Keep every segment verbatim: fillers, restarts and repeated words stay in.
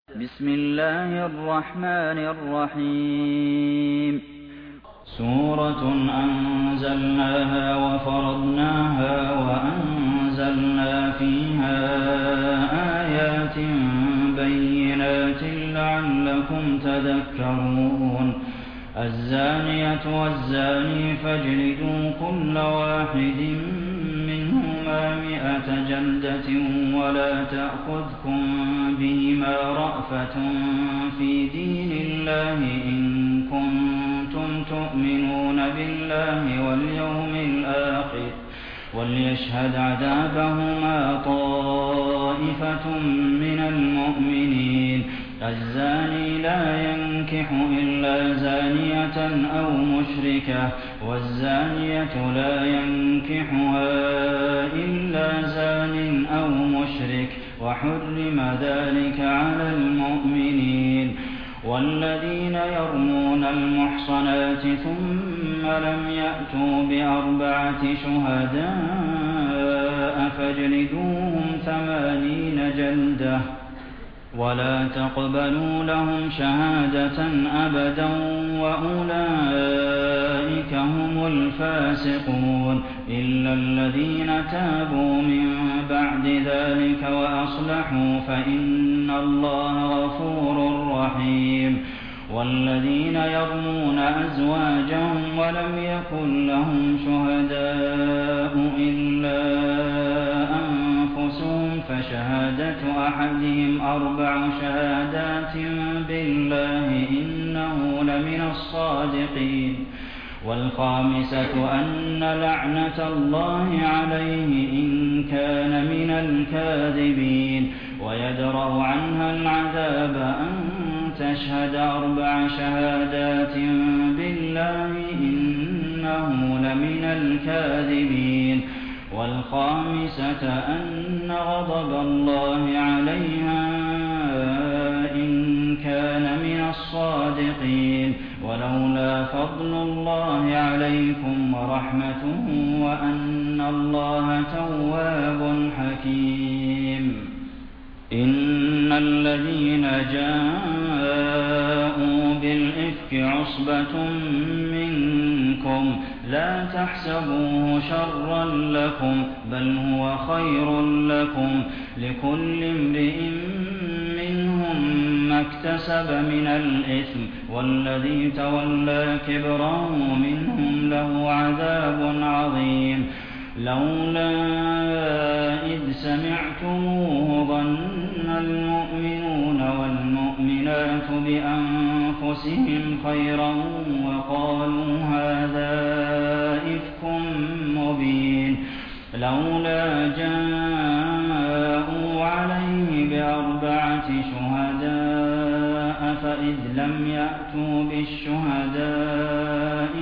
بسم الله الرحمن الرحيم سورة أنزلناها وفرضناها وأنزلنا فيها آيات بينات لعلكم تذكرون الزانية والزاني فاجلدوا كل واحد منهما مئة جلدة ولا تأخذكم بهما رأفة في دين الله إن كنتم تؤمنون بالله واليوم الآخر وليشهد عذابهما طائفة من المؤمنين الزاني لا ينكح إلا زانية أو مشركة والزانية لا ينكحها إلا زان أو مشرك وحرم ذلك على المؤمنين والذين يرمون المحصنات ثم لم يأتوا بأربعة شهداء فاجلدوهم ثمانين جلدة ولا تقبلوا لهم شهادة أبدا وأولئك هم الفاسقون إلا الذين تابوا من بعد ذلك وأصلحوا فإن الله غفور رحيم والذين يرمون أزواجهم ولم يكن لهم شهداء إلا أنفسهم فشهادة أحدهم أربع شهادات بالله إنه لمن الصادقين والخامسة أن لعنة الله عليه إن كان من الكاذبين ويدرأ عنها العذاب أن تشهد أربع شهادات بالله إنه لمن الكاذبين والخامسة أن غضب الله عليها إن كان من الصادقين ولولا فضل الله عليكم ورحمته وأن الله تواب حكيم إن الذين جاءوا بالإفك عصبة منكم لا تحسبوه شرا لكم بل هو خير لكم لكل امرئ منهم ما اكتسب من الإثم والذي تولى كبره منهم له عذاب عظيم لولا إذ سمعتموه ظن المؤمنون والمؤمنات بأنفسهم خيرا وقالوا هذا إفك مبين لولا جاءوا عليه بأربعة شهداء فإذ لم يأتوا بالشهداء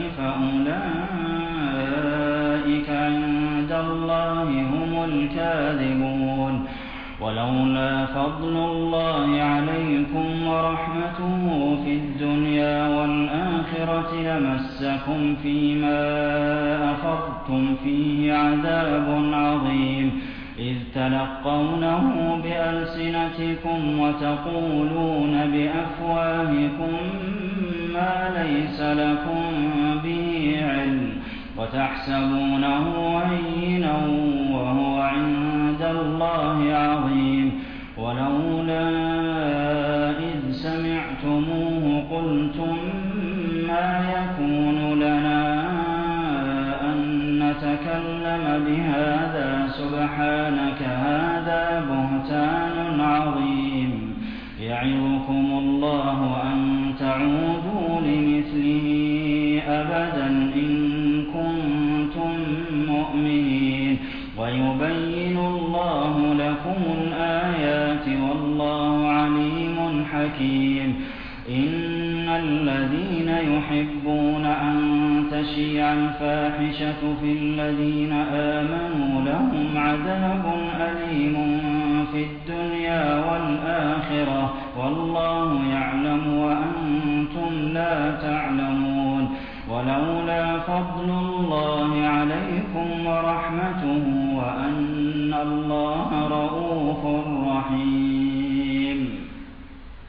فأولئك عند الله هم الكاذبون ولولا فضل الله عليكم ورحمته في الدنيا والآخرة لمسكم فيما أفضتم فيه عذاب عظيم إذ تلقونه بألسنتكم وتقولون بأفواهكم ما ليس لكم به علم وتحسبونه هينا وهو عند الله عظيم ولولا إذ سمعتموه قلتم ما يكون لنا أن نتكلم بهذا سبحانك هذا بهتان عظيم يعظكم الله أن تعودوا لمثله أبدا إن كنتم مؤمنين ويبين الله لكم الآيات والله عليم حكيم إن الذين يحبون أن تشيع الفاحشة في الذين آمنوا لهم عذاب أليم في الدنيا والآخرة والله يعلم وأنتم لا تعلمون ولولا فضل الله عليكم ورحمته وأن الله رءوف رحيم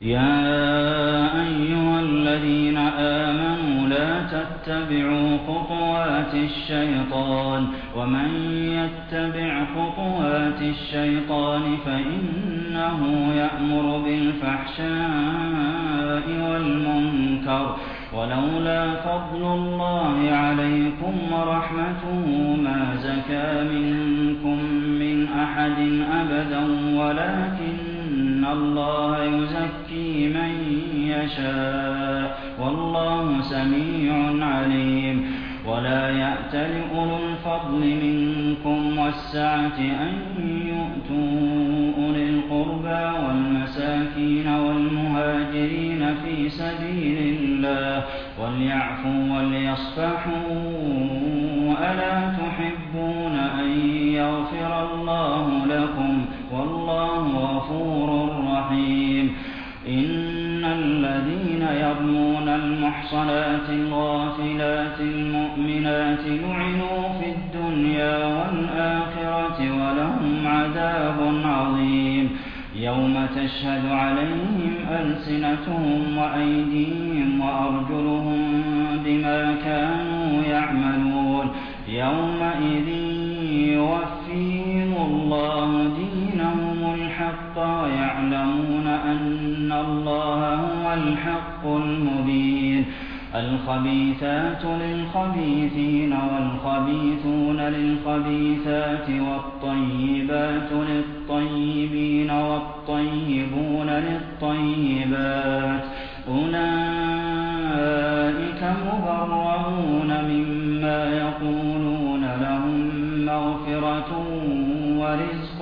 يَا أَيُّهَا الَّذِينَ آمَنُوا لَا تَتَّبِعُوا خُطُوَاتِ الشَّيْطَانِ ۚ وَمَن يَتَّبِعْ خُطُوَاتِ الشَّيْطَانِ فَإِنَّهُ يَأْمُرُ بِالْفَحْشَاءِ وَالْمُنكَرِ ۚ وَلَوْلَا فَضْلُ اللَّهِ عَلَيْكُمْ وَرَحْمَتُهُ مَا زَكَىٰ مِنكُم مِّنْ أَحَدٍ أَبَدًا وَلَٰكِنَّ اللَّهَ يُزَكِّي مَن يَشَاءُ ۗ وَاللَّهُ سَمِيعٌ عَلِيمٌ. وَلَا يَأْتَلِ أُولُو الْفَضْلِ مِنكُمْ وَالسَّعَةِ أَن يُؤْتُوا أُولِي الْقُرْبَىٰ وَالْمَسَاكِينَ وَالْمُهَاجِرِينَ فِي سَبِيلِ اللَّهِ وَلْيَعْفُوا وَلْيَصْفَحُوا ۗ أَلَا تُحِبُّونَ أَن يَغْفِرَ اللَّهُ لَكُمْ ۗ وَاللَّهُ غَفُورٌ رَّحِيمٌ. إِنَّ الَّذِينَ يَرْمُونَ الْمُحْصَنَاتِ الْغَافِلَاتِ الْمُؤْمِنَاتِ لُعِنُوا فِي الدُّنْيَا وَالْآخِرَةِ وَلَهُمْ عَذَابٌ عَظِيمٌ. يَوْمَ تَشْهَدُ عَلَيْهِمْ أَلْسِنَتُهُمْ وَأَيْدِيهِمْ وَأَرْجُلُهُم بِمَا كَانُوا يَعْمَلُونَ. يَوْمَئِذٍ يُوَفِّيهِمُ اللَّهُ دِينَهُمُ الْحَقَّ وَيَعْلَمُونَ أَنَّ اللَّهَ هُوَ الْحَقُّ الْمُبِينُ. الْخَبِيثَاتُ لِلْخَبِيثِينَ وَالْخَبِيثُونَ لِلْخَبِيثَاتِ وَالطَّيِّبَاتُ لِلطَّيِّبِينَ وَالطَّيِّبُونَ لِلطَّيِّبَاتِ ۚ أُولَٰئِكَ مُبَرَّءُونَ مِمَّا يَقُولُونَ ۖ لَهُم مَّغْفِرَةٌ وَرِزْقٌ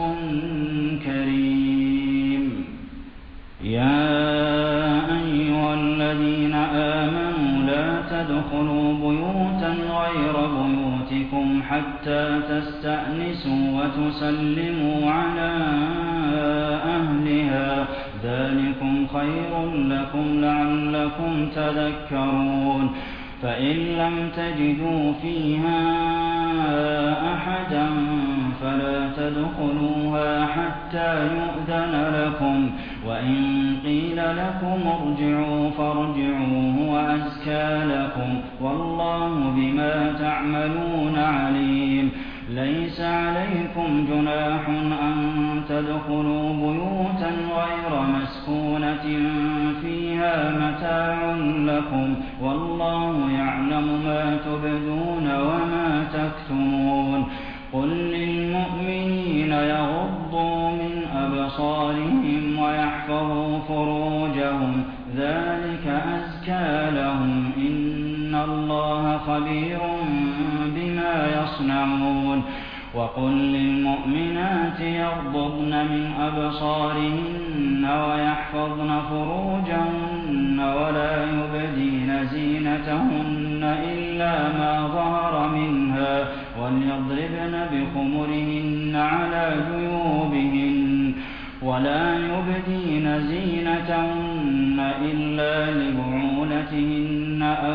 كَرِيمٌ. يَا أَيُّهَا الَّذِينَ آمَنُوا لَا تَدْخُلُوا بُيُوتًا غَيْرَ بُيُوتِكُمْ حَتَّىٰ تَسْتَأْنِسُوا وَتُسَلِّمُوا عَلَىٰ أَهْلِهَا ۚ ذَٰلِكُمْ خَيْرٌ لَّكُمْ لَعَلَّكُمْ تَذَكَّرُونَ. فَإِن لَّمْ تَجِدُوا فِيهَا أَحَدًا فَلَا تَدْخُلُوهَا حَتَّىٰ يُؤْذَنَ لَكُمْ ۖ وَإِن قِيلَ لَكُمُ ارْجِعُوا فَارْجِعُوا هُوَ أَزْكَىٰ لَكُمْ ۚ وَاللَّهُ بِمَا تَعْمَلُونَ عَلِيمٌ. لَيْسَ عَلَيْكُمْ جُنَاحٌ أَن تَدْخُلُوا بُيُوتًا غَيْرَ مَسْكُونَةٍ فِيهَا مَتَاعٌ لَّكُمْ ۚ وَاللَّهُ يَعْلَمُ مَا تُبْدُونَ وَمَا تَكْتُمُونَ. قُل لِّلْمُؤْمِنِينَ يَغُضُّوا مِنْ أَبْصَارِهِمْ وَيَحْفَظُوا فُرُوجَهُمْ ۚ ذَٰلِكَ أَزْكَىٰ لَهُمْ ۗ إِنَّ اللَّهَ خَبِيرٌ بِمَا يَصْنَعُونَ. وَقُل لِّلْمُؤْمِنَاتِ يَغْضُضْنَ مِنْ أَبْصَارِهِنَّ وَيَحْفَظْنَ فُرُوجَهُنَّ وَلَا يُبْدِينَ زِينَتَهُنَّ إِلَّا مَا ظَهَرَ مِنْهَا ۖ وَلْيَضْرِبْنَ بِخُمُرِهِنَّ عَلَىٰ جُيُوبِهِنَّ ۖ وَلَا يُبْدِينَ زِينَتَهُنَّ إِلَّا لِبُعُولَتِهِنَّ أَوْ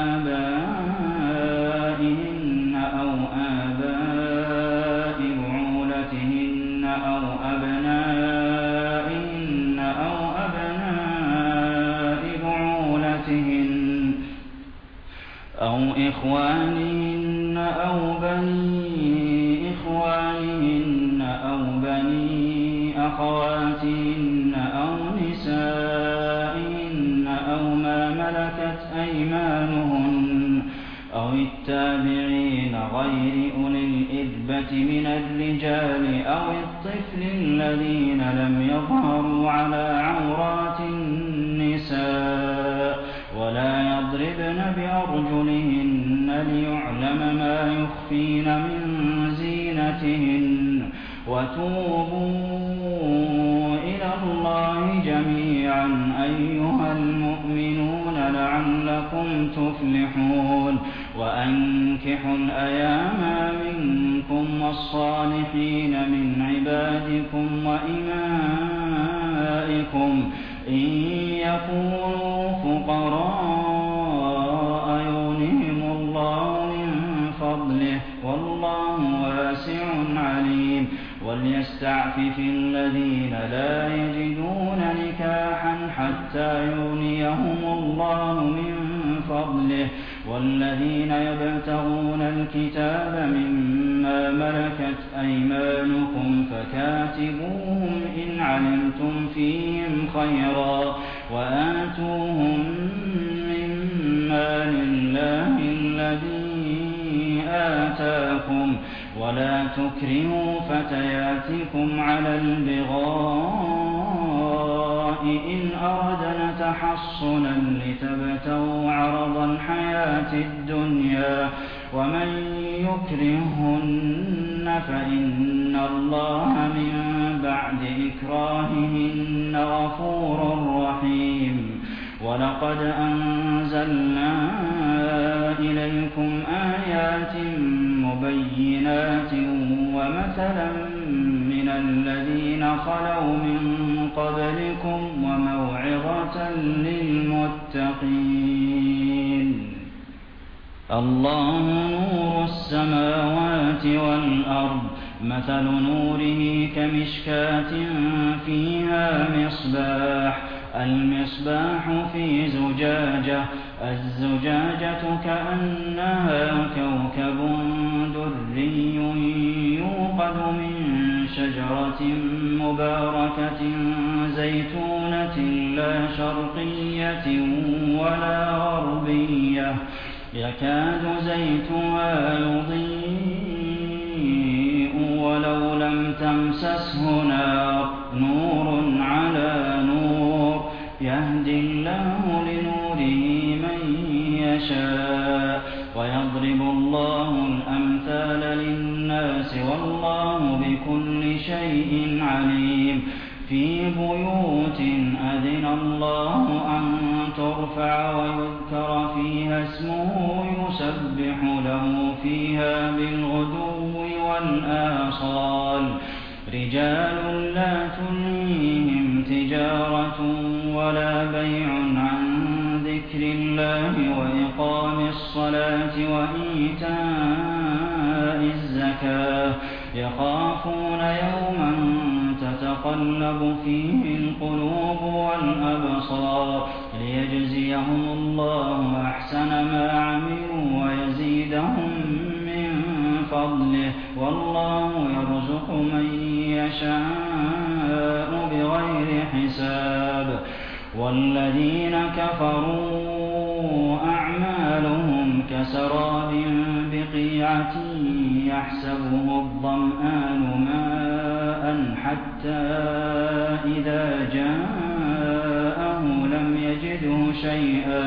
آبَائِهِنَّ أَوْ آبَاءِ بُعُولَتِهِنَّ أَوْ أَبْنَائِهِنَّ أَوْ أَبْنَاءِ بُعُولَتِهِنَّ أَوْ إِخْوَانِهِنَّ أَوْ بَنِي إِخْوَانِهِنَّ أَوْ بَنِي أَخَوَاتِهِنَّ أَوْ نِسَائِهِنَّ أَوْ مَا مَلَكَتْ أَيْمَانُهُنَّ أَوِ التَّابِعِينَ غَيْرِ أُولِي الْإِرْبَةِ مِنَ الرِّجَالِ أَوِ الطِّفْلِ الَّذِينَ لَمْ يَظْهَرُوا عَلَىٰ عَوْرَاتِ النِّسَاءِ ۚ وَلَا يَضْرِبْنَ بِأَرْجُلِهِنَّ لِيُعْلَمَ مَا يُخْفِينَ مِن زِينَتِهِنَّ ۚ وَتُوبُوا إِلَى اللَّهِ جَمِيعًا أَيُّهَ الْمُؤْمِنُونَ لَعَلَّكُمْ تُفْلِحُونَ. وَأَنكِحُوا الْأَيَامَىٰ مِنكُمْ وَالصَّالِحِينَ مِنْ عِبَادِكُمْ وَإِمَائِكُمْ إِن يَكُونُوا فُقَرَاءَ يُغْنِهِمُ اللَّهُ مِن فَضْلِهِ ۗ وَاللَّهُ وَاسِعٌ عَلِيمٌ. وَلْيَسْتَعْفِفِ الَّذِينَ لَا يَجِدُونَ نِكَاحًا حتى يغنيهم الله من فضله والذين يبتغون الكتاب مما ملكت أيمانكم فكاتبوهم إن علمتم فيهم خيرا وآتوهم مما لله الذي آتاكم ولا تكرهوا فتياتكم على البغاء إن أردنا تحصنا لتبتغوا عرض الحياة الدنيا ومن يكرهن فإن الله من بعد إكراههن غفور رحيم ولقد أنزلنا إليكم آيات مبينات ومثلا من الذين خلوا من قبلكم وموعظة للمتقين الله نور السماوات والأرض مثل نوره كمشكاة فيها مصباح المصباح في زجاجة الزجاجة كأنها كوكب دري يوقد من شجرة مباركة زيتونة لا شرقية ولا غربية يكاد زيتها يضيء ولو لم تمسسه نار نور على نور يهدي الله لنوره من يشاء ويضرب الله الأمثال للناس والله بكل شيء عليم في بيوت أذن الله أن ترفع ويذكر فيها اسمه يسبح له فيها بالغدو والآصال رجال لا تلهيهم تجارة ولا بيع عن ذكر الله وإقام الصلاة وإيتاء الزكاة يخافون يوما تتقلب فيه القلوب والأبصار ليجزيهم الله أحسن ما عملوا ويزيدهم من فضله والله يرزق من يشاء بغير حساب والذين كفروا أعمالهم كسراب بقيعة يحسبه الظمآن ماء حتى إذا جاءه لم يجده شيئا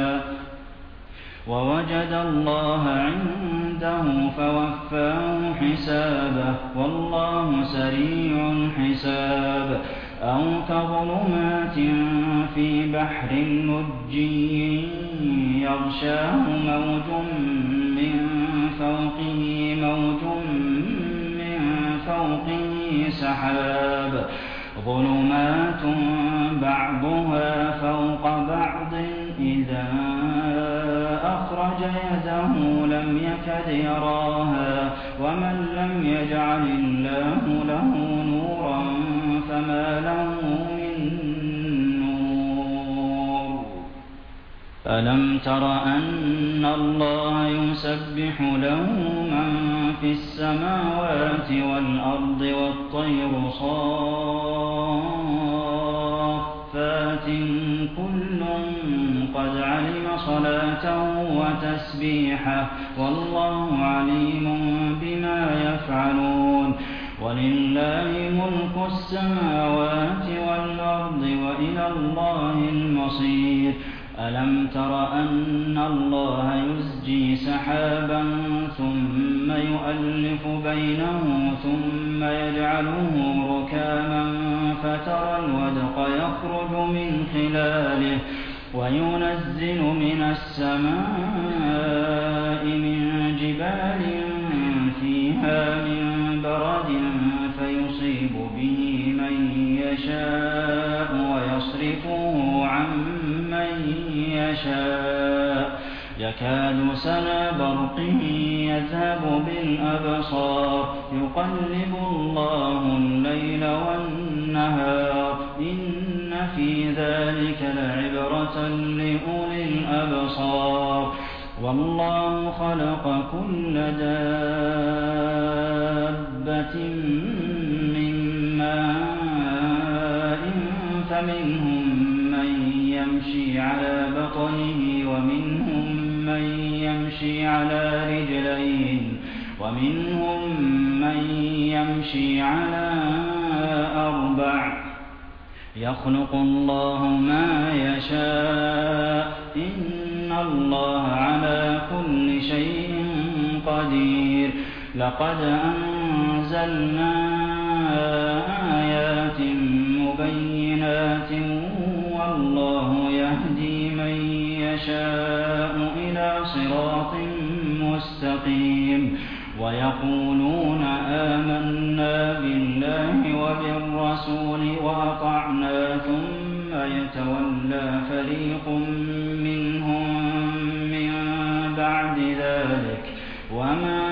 ووجد الله عنده فوفاه حسابه والله سريع الحساب أو كظلمات في بحر لجي يغشاه موج من فوقه موج من فوقه سحاب ظلمات بعضها فوق بعض إذا أخرج يده لم يكد يراها ومن لم يجعل الله له نورا فما له من نور ألم تر أن الله يسبح له من في السماوات والأرض والطير صافات كل قد علم صلاته وتسبيحه والله عليم بما يفعلون ولله ملك السماوات والأرض وإلى الله المصير ألم تر أن الله يزجي سحابا ثم يؤلف بينه ثم يجعله ركاما فترى الودق يخرج من خلاله وينزل من السماء من جبال فيها من برد فيصيب به من يشاء ويصرفه عن من يشاء يكاد سنا برقه يذهب بالأبصار يقلب الله الليل والنهار إن إِنَّ فِي ذَٰلِكَ لَعِبْرَةً لِّأُولِي الْأَبْصَارِ وَاللَّهُ خَلَقَ كُلَّ دَابَّةٍ مِّن مَّاءٍ فَمِنْهُم مَّن يَمْشِي عَلَىٰ بَطْنِهِ وَمِنْهُم مَّن يَمْشِي عَلَىٰ رِجْلَيْنِ وَمِنْهُم مَّن يَمْشِي عَلَىٰ أَرْبَعٍ ۚ يَخْلُقُ اللَّهُ مَا يَشَاءُ ۚ إِنَّ اللَّهَ عَلَىٰ كُلِّ شَيْءٍ قَدِيرٌ لَّقَدْ أَنزَلْنَا آيَاتٍ مُّبَيِّنَاتٍ ۚ وَاللَّهُ يَهْدِي مَن يَشَاءُ إِلَىٰ صِرَاطٍ مُّسْتَقِيمٍ وَيَقُولُونَ آمَنَّا بِاللَّهِ وَبِالرَّسُولِ وَأَطَعْنَا ثُمَّ يَتَوَلَّىٰ فَرِيقٌ مِّنْهُم مِّن بَعْدِ ذَٰلِكَ ۚ وَمَا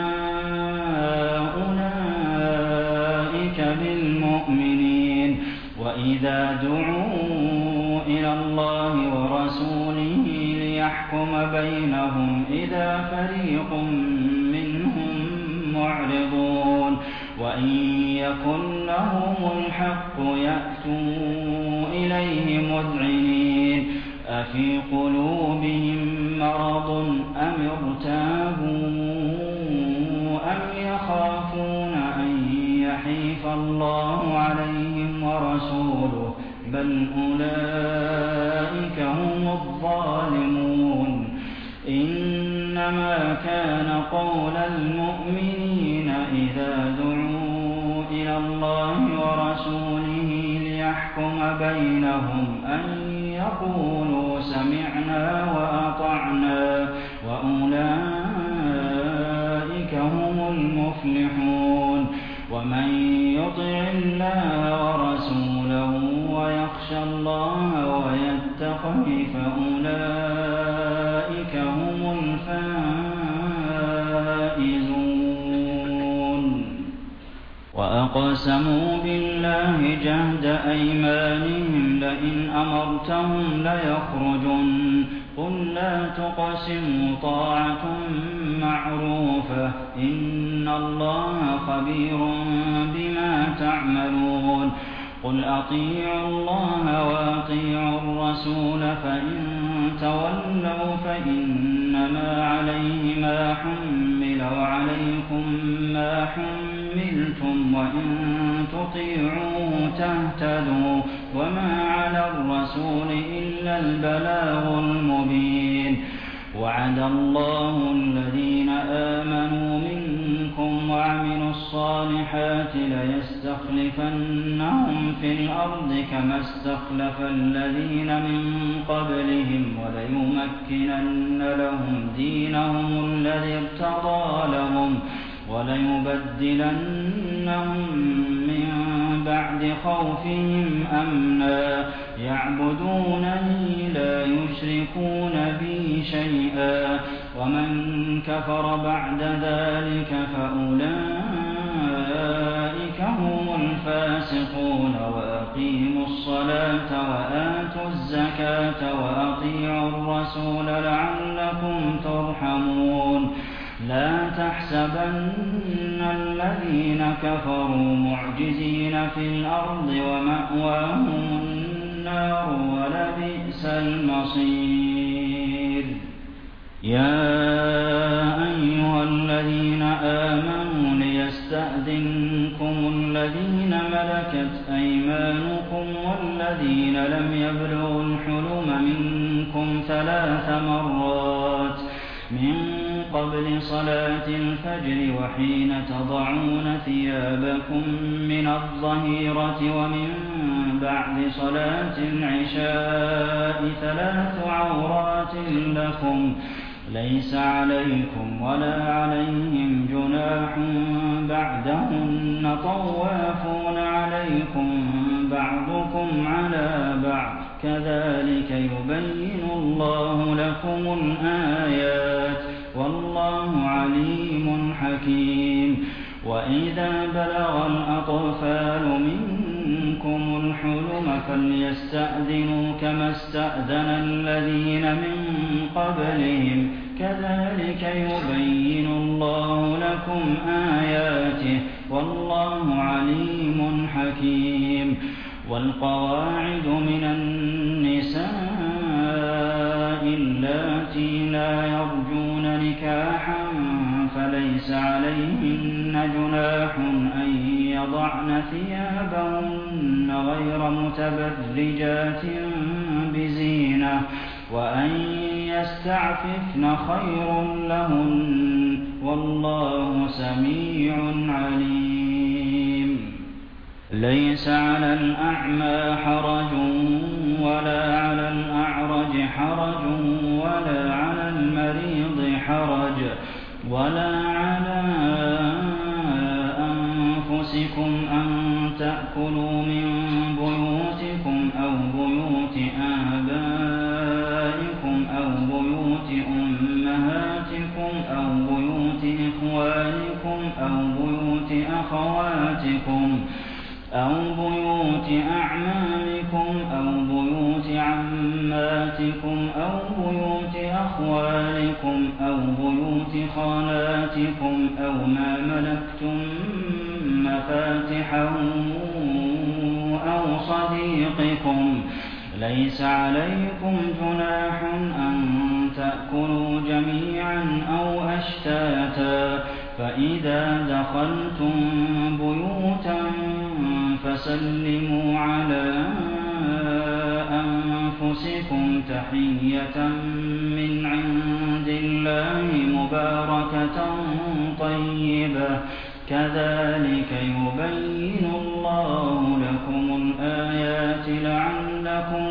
أُولَٰئِكَ بِالْمُؤْمِنِينَ وَإِذَا دُعُوا إِلَى اللَّهِ وَرَسُولِهِ لِيَحْكُمَ بَيْنَهُمْ إِذَا فَرِيقٌ مِّنْهُم مُّعْرِضُونَ وَإِن يَكُن لَّهُمُ الْحَقُّ يَأْتُوا إِلَيْهِ مُذْعِنِينَ أَفِي قُلُوبِهِم مَّرَضٌ أَمِ ارْتَابُوا أَمْ يَخَافُونَ أَن يَحِيفَ اللَّهُ عَلَيْهِمْ وَرَسُولُهُ ۚ بَلْ أُولَٰئِكَ هُمُ الظَّالِمُونَ إِنَّمَا كَانَ قَوْلَ الْمُؤْمِنِينَ إِذَا دُعُوا إِلَى اللَّهِ وَرَسُولِهِ لِيَحْكُمَ بَيْنَهُمْ أَن يَقُولُوا سَمِعْنَا وَأَطَعْنَا ۚ وَأُولَٰئِكَ هُمُ الْمُفْلِحُونَ وَمَن يُطِعِ اللَّهَ وَرَسُولَهُ وَيَخْشَ اللَّهَ وَيَتَّقْهِ فَأُولَٰئِكَ هُمُ الْفَائِزُونَ وَأَقْسَمُوا بِاللَّهِ جَهْدَ أَيْمَانِهِمْ لَئِنْ أَمَرْتَهُمْ لَيَخْرُجُنَّ ۖ قُل لَّا تُقْسِمُوا ۖ طَاعَةٌ مَّعْرُوفَةٌ ۚ إِنَّ اللَّهَ خَبِيرٌ بِمَا تَعْمَلُونَ قُلْ أَطِيعُوا اللَّهَ وَأَطِيعُوا الرَّسُولَ ۖ فَإِن تَوَلَّوْا فَإِنَّمَا عَلَيْهِ مَا حُمِّلَ وَعَلَيْكُم مَّا حُمِّلْتُمْ ۖ وَإِن تُطِيعُوهُ تَهْتَدُوا ۚ وَمَا عَلَى الرَّسُولِ إِلَّا الْبَلَاغُ الْمُبِينُ وَعَدَ اللَّهُ الَّذِينَ آمَنُوا مِنكُمْ وَعَمِلُوا الصَّالِحَاتِ لَيَسْتَخْلِفَنَّهُمْ فِي الْأَرْضِ كَمَا اسْتَخْلَفَ الَّذِينَ مِن قَبْلِهِمْ وَلَيُمَكِّنَنَّ لَهُمْ دِينَهُمُ الَّذِي ارْتَضَىٰ لَهُمْ وَلَيُبَدِّلَنَّهُم مِّن بَعْدِ خَوْفِهِمْ أَمْنًا يَعْبُدُونَنِي لَا يُشْرِكُونَ بِي شَيْئًا ۚ وَمَن كَفَرَ بَعْدَ ذَٰلِكَ فَأُولَٰئِكَ هُمُ الْفَاسِقُونَ وَأَقِيمُوا الصَّلَاةَ وَآتُوا الزَّكَاةَ وَأَطِيعُوا الرَّسُولَ لَعَلَّكُمْ تُرْحَمُونَ لَا تَحْسَبَنَّ الَّذِينَ كَفَرُوا مُعْجِزِينَ فِي الْأَرْضِ ۚ وَمَأْوَاهُمُ النَّارُ ۖ وَلَبِئْسَ الْمَصِيرُ يَا أَيُّهَا الَّذِينَ آمَنُوا لِيَسْتَأْذِنكُمُ الَّذِينَ مَلَكَتْ أَيْمَانُكُمْ وَالَّذِينَ لَمْ يَبْلُغُوا الْحُلُمَ مِنكُمْ ثَلَاثَ مَرَّاتٍ مِّن قَبْلِ صَلَاةِ الْفَجْرِ وَحِينَ تَضَعُونَ ثِيَابَكُم مِّنَ الظَّهِيرَةِ وَمِن بَعْدِ صَلَاةِ الْعِشَاءِ ۚ ثَلَاثُ عَوْرَاتٍ لَّكُمْ ۚ لَيْسَ عَلَيْكُمْ وَلَا عَلَيْهِمْ جُنَاحٌ بَعْدَهُنَّ ۚ طَوَّافُونَ عَلَيْكُم بَعْضُكُمْ عَلَىٰ بَعْضٍ ۚ كَذَٰلِكَ يُبَيِّنُ اللَّهُ لَكُمُ الْآيَاتِ ۗ وَاللَّهُ عَلِيمٌ حَكِيمٌ وَإِذَا بَلَغَ الْأَطْفَالُ مِنكُمُ الْحُلُمَ فَلْيَسْتَأْذِنُوا كَمَا اسْتَأْذَنَ الَّذِينَ مِن قَبْلِهِمْ ۚ كَذَٰلِكَ يُبَيِّنُ اللَّهُ لَكُمْ آيَاتِهِ ۗ وَاللَّهُ عَلِيمٌ حَكِيمٌ. وَالْقَوَاعِدُ مِنَ النِّسَاءِ اللَّاتِي لَا يَرْجُونَ نِكَاحًا فَلَيْسَ عَلَيْهِنَّ جُنَاحٌ أَن يَضَعْنَ ثِيَابَهُنَّ غَيْرَ مُتَبَرِّجَاتٍ بِزِينَةٍ ۖ وَأَن يَسْتَعْفِفْنَ خَيْرٌ لَّهُنَّ ۗ وَاللَّهُ سَمِيعٌ عَلِيمٌ. لَيْسَ عَلَى الْأَعْمَىٰ حَرَجٌ وَلَا عَلَى الْأَعْرَجِ حَرَجٌ وَلَا عَلَى الْمَرِيضِ حَرَجٌ وَلَا عَلَىٰ أَنفُسِكُمْ أَن تَأْكُلُوا مِن بُيُوتِكُمْ أَوْ بُيُوتِ آبَائِكُمْ أَوْ بُيُوتِ أُمَّهَاتِكُمْ أَوْ بُيُوتِ إِخْوَانِكُمْ أَوْ بُيُوتِ أَخَوَاتِكُمْ أَوْ بُيُوتِ أَعْمَامِكُمْ أَوْ بُيُوتِ عَمَّاتِكُمْ أَوْ بُيُوتِ أَخْوَالِكُمْ أَوْ بُيُوتِ خَالَاتِكُمْ أَوْ مَا مَلَكْتُم مَّفَاتِحَهُ أَوْ صَدِيقِكُمْ ۚ لَيْسَ عَلَيْكُمْ جُنَاحٌ أَن تَأْكُلُوا جَمِيعًا أَوْ أَشْتَاتًا ۚ فَإِذَا دَخَلْتُم بُيُوتًا فَسَلِّمُوا عَلَىٰ أَنفُسِكُمْ تَحِيَّةً مِّنْ عِندِ اللَّهِ مُبَارَكَةً طَيِّبَةً ۚ كَذَٰلِكَ يُبَيِّنُ اللَّهُ لَكُمُ الْآيَاتِ لَعَلَّكُمْ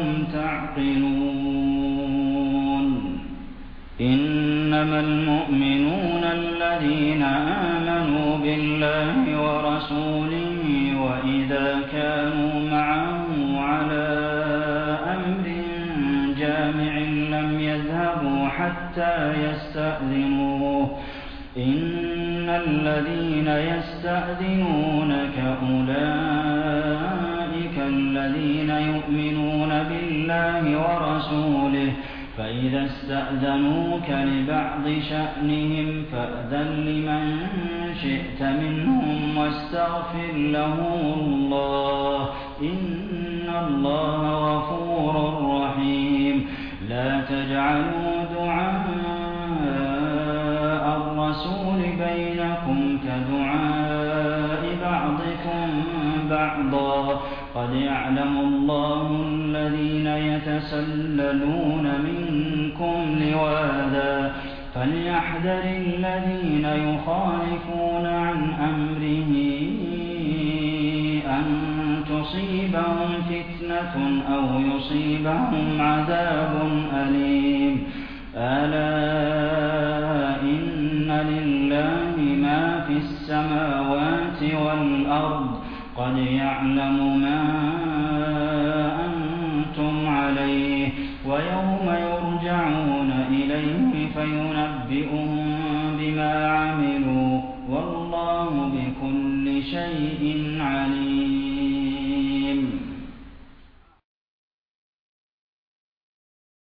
تَعْقِلُونَ. إِنَّمَا الْمُؤْمِنُونَ الَّذِينَ آمَنُوا بِاللَّهِ وَرَسُولِهِ وَإِذَا كَانُوا مَعَهُ عَلَىٰ أَمْرٍ جَامِعٍ لَّمْ يَذْهَبُوا حَتَّىٰ يَسْتَأْذِنُوهُ ۚ إِنَّ الَّذِينَ يَسْتَأْذِنُونَكَ أُولَٰئِكَ الَّذِينَ يُؤْمِنُونَ بِاللَّهِ وَرَسُولِهِ ۚ فَإِذَا اسْتَأْذَنُوكَ لِبَعْضِ شَأْنِهِمْ فَأْذَن لِّمَن شِئْتَ مِنْهُمْ وَاسْتَغْفِرْ لَهُمُ اللَّهَ ۚ إِنَّ اللَّهَ غَفُورٌ رَّحِيمٌ. لَّا تَجْعَلُوا دُعَاءَ الرَّسُولِ بَيْنَكُمْ كَدُعَاءِ بَعْضِكُم بَعْضًا ۚ قَدْ يَعْلَمُ اللَّهُ الَّذِينَ يَتَسَلَّلُونَ مِنكُمْ لِوَاذًا ۚ فَلْيَحْذَرِ الَّذِينَ يُخَالِفُونَ عَنْ أَمْرِهِ أَن تُصِيبَهُمْ فِتْنَةٌ أَوْ يُصِيبَهُمْ عَذَابٌ أَلِيمٌ. أَلَا إِنَّ لِلَّهِ مَا فِي السَّمَاوَاتِ وَالْأَرْضِ ۚ قَدْ يَعْلَمُ مَا أَنتُمْ عَلَيْهِ ۖ وَيَوْمَ يُرْجَعُونَ إِلَيْهِ فَيُنَبِّئُهُم بِمَا عَمِلُوا ۗ وَاللَّهُ بِكُلِّ شَيْءٍ عَلِيمٌ.